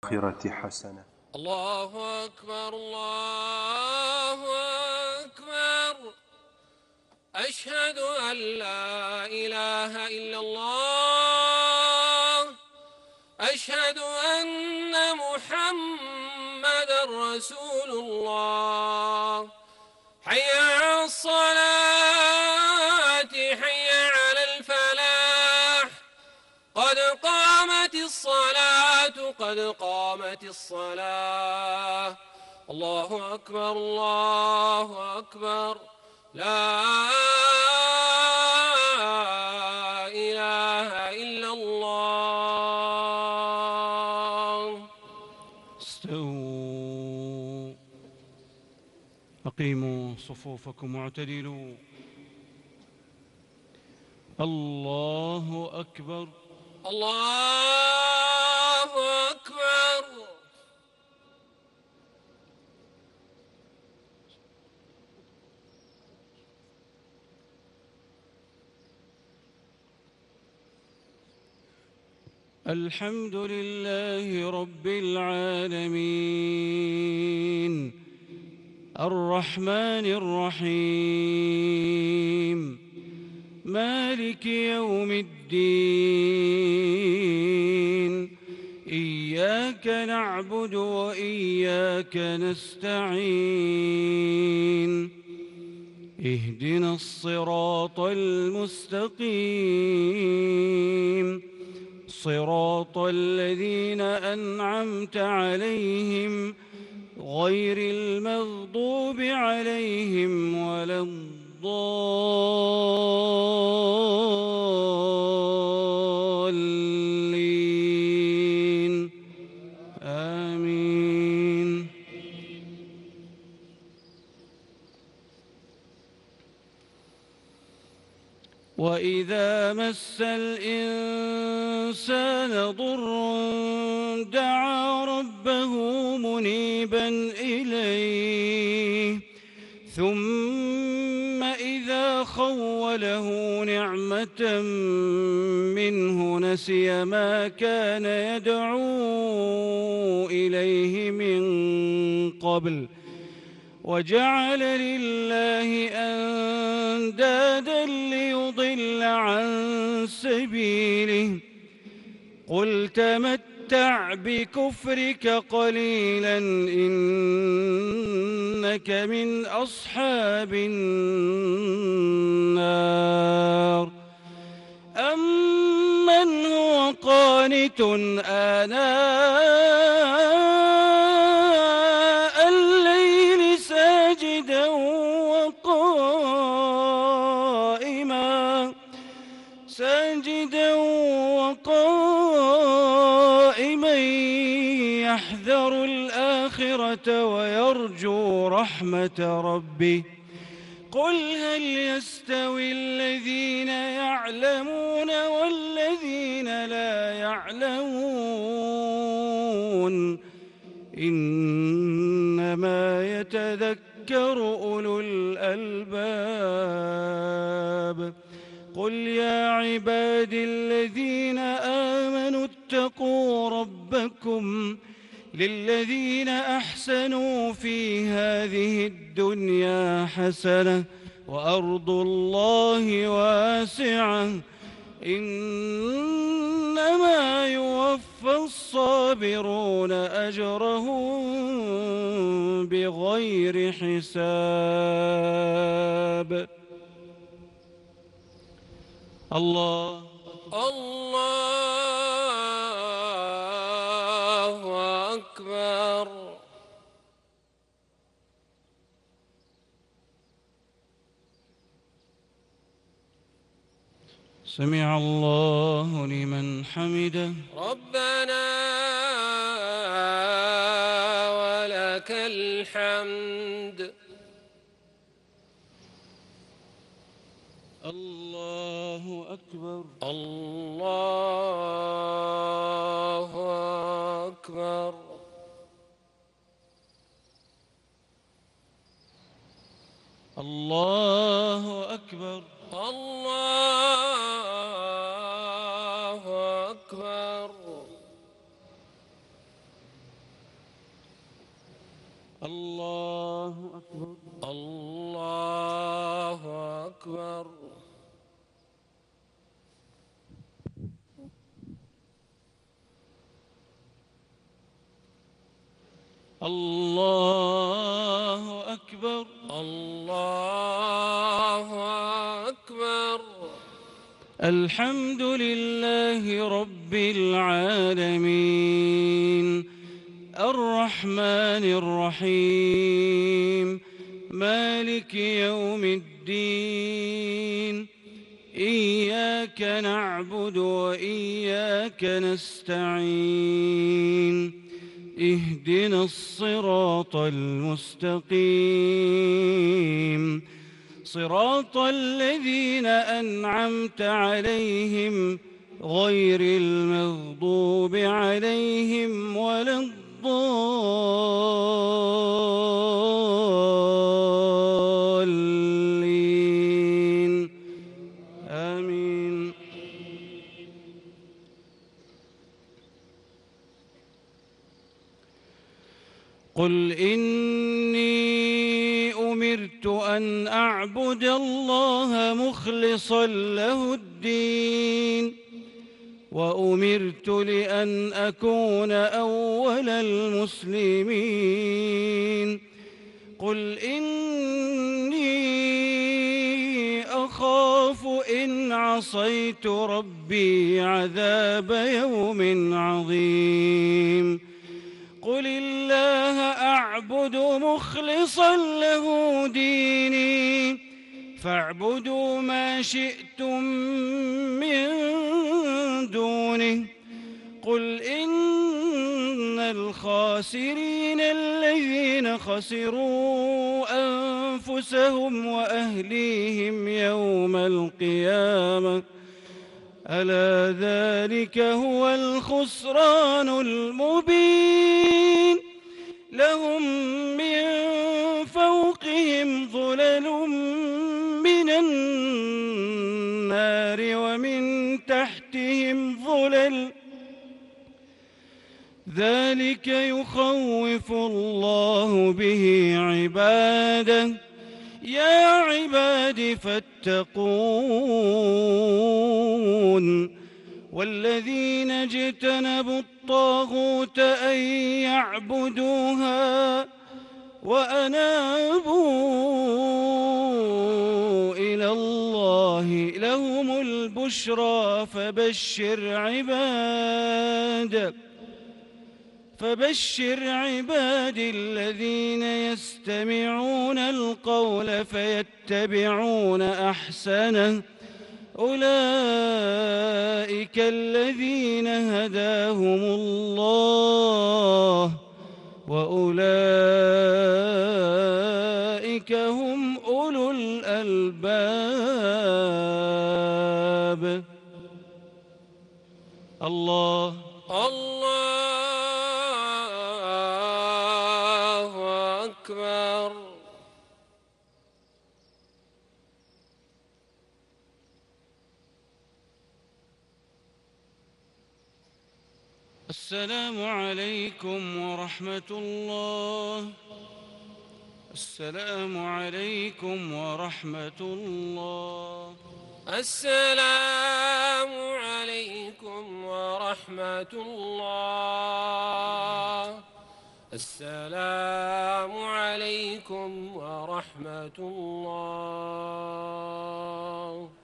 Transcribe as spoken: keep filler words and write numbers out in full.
الآخرة حسنة. الله أكبر الله أكبر. أشهد أن لا إله إلا الله. أشهد أن محمدًا رسول الله. حي على الصلاة حي على الفلاح. قد قامت الصلاة قد قامت الصلاة. الله أكبر الله أكبر. لا إله إلا الله. استووا، أقيموا صفوفكم واعتدلوا. الله أكبر الله أكبر. الحمد لله رب العالمين الرحمن الرحيم مالك يوم الدين. إياك نعبد وإياك نستعين. اهدنا الصراط المستقيم صراط الذين أنعمت عليهم غير المغضوب عليهم ولا الضالين. آمين. وإذا مس الإنسان ضر دعا ربه منيبا إليه ثم إذا خوله نعمة منه نسي ما كان يدعو إليه من قبل وجعل لله أندادا ليضل عن سبيله. قل تمتع بكفرك قليلا إنك من أصحاب النار. أمن هو قانت آناء الليل ساجدا وقائما ساجدا وقائما يحذر الآخرة ويرجو رحمة ربه. قل هل يستوي الذين يعلمون والذين لا يعلمون إنما يتذكر أولو الألباب. قل يا عبادي الذين آمنوا اتقوا ربكم للذين أحسنوا في هذه الدنيا حسنة وأرض الله واسعة إنما يوفى الصابرون أجرهم بغير حساب. الله الله أكبر. سمع الله لمن حمده. ربنا ولك الحمد. الله أكبر الله أكبر. الله أكبر الله أكبر. الله أكبر. الله أكبر. الله أكبر. الله أكبر. الحمد لله رب العالمين الرحمن الرحيم مالك يوم الدين إياك نعبد وإياك نستعين اهدنا الصراط المستقيم صراط الذين أنعمت عليهم غير المغضوب عليهم ولا الضالين آمين. قل إني أمرت أن أعبد الله مخلصا له الدين وأمرت لأن أكون أول المسلمين. قل إني أخاف إن عصيت ربي عذاب يوم عظيم. قل الله أعبد مخلصا له ديني فاعبدوا ما شئتم من دونه. قل إن الخاسرين الذين خسروا أنفسهم وأهليهم يوم القيامة ألا ذلك هو الخسران المبين. لهم من فوقهم ظلل من النار ومن تحتهم ظلل ذلك يخوف الله به عباده. يا عباد فاتقون. والذين اجتنبوا الطاغوت أن يعبدوها وأنابوا إلى الله لهم البشرى فبشر عباد فبشر عبادي الذين يستمعون القول فيتبعون أحسنه أولئك الذين هداهم الله وأولئك هم أولو الألباب. الله الله أكبر. السلام عليكم ورحمة الله. السلام عليكم ورحمة الله. السلام عليكم ورحمة الله. السلام عليكم ورحمة الله.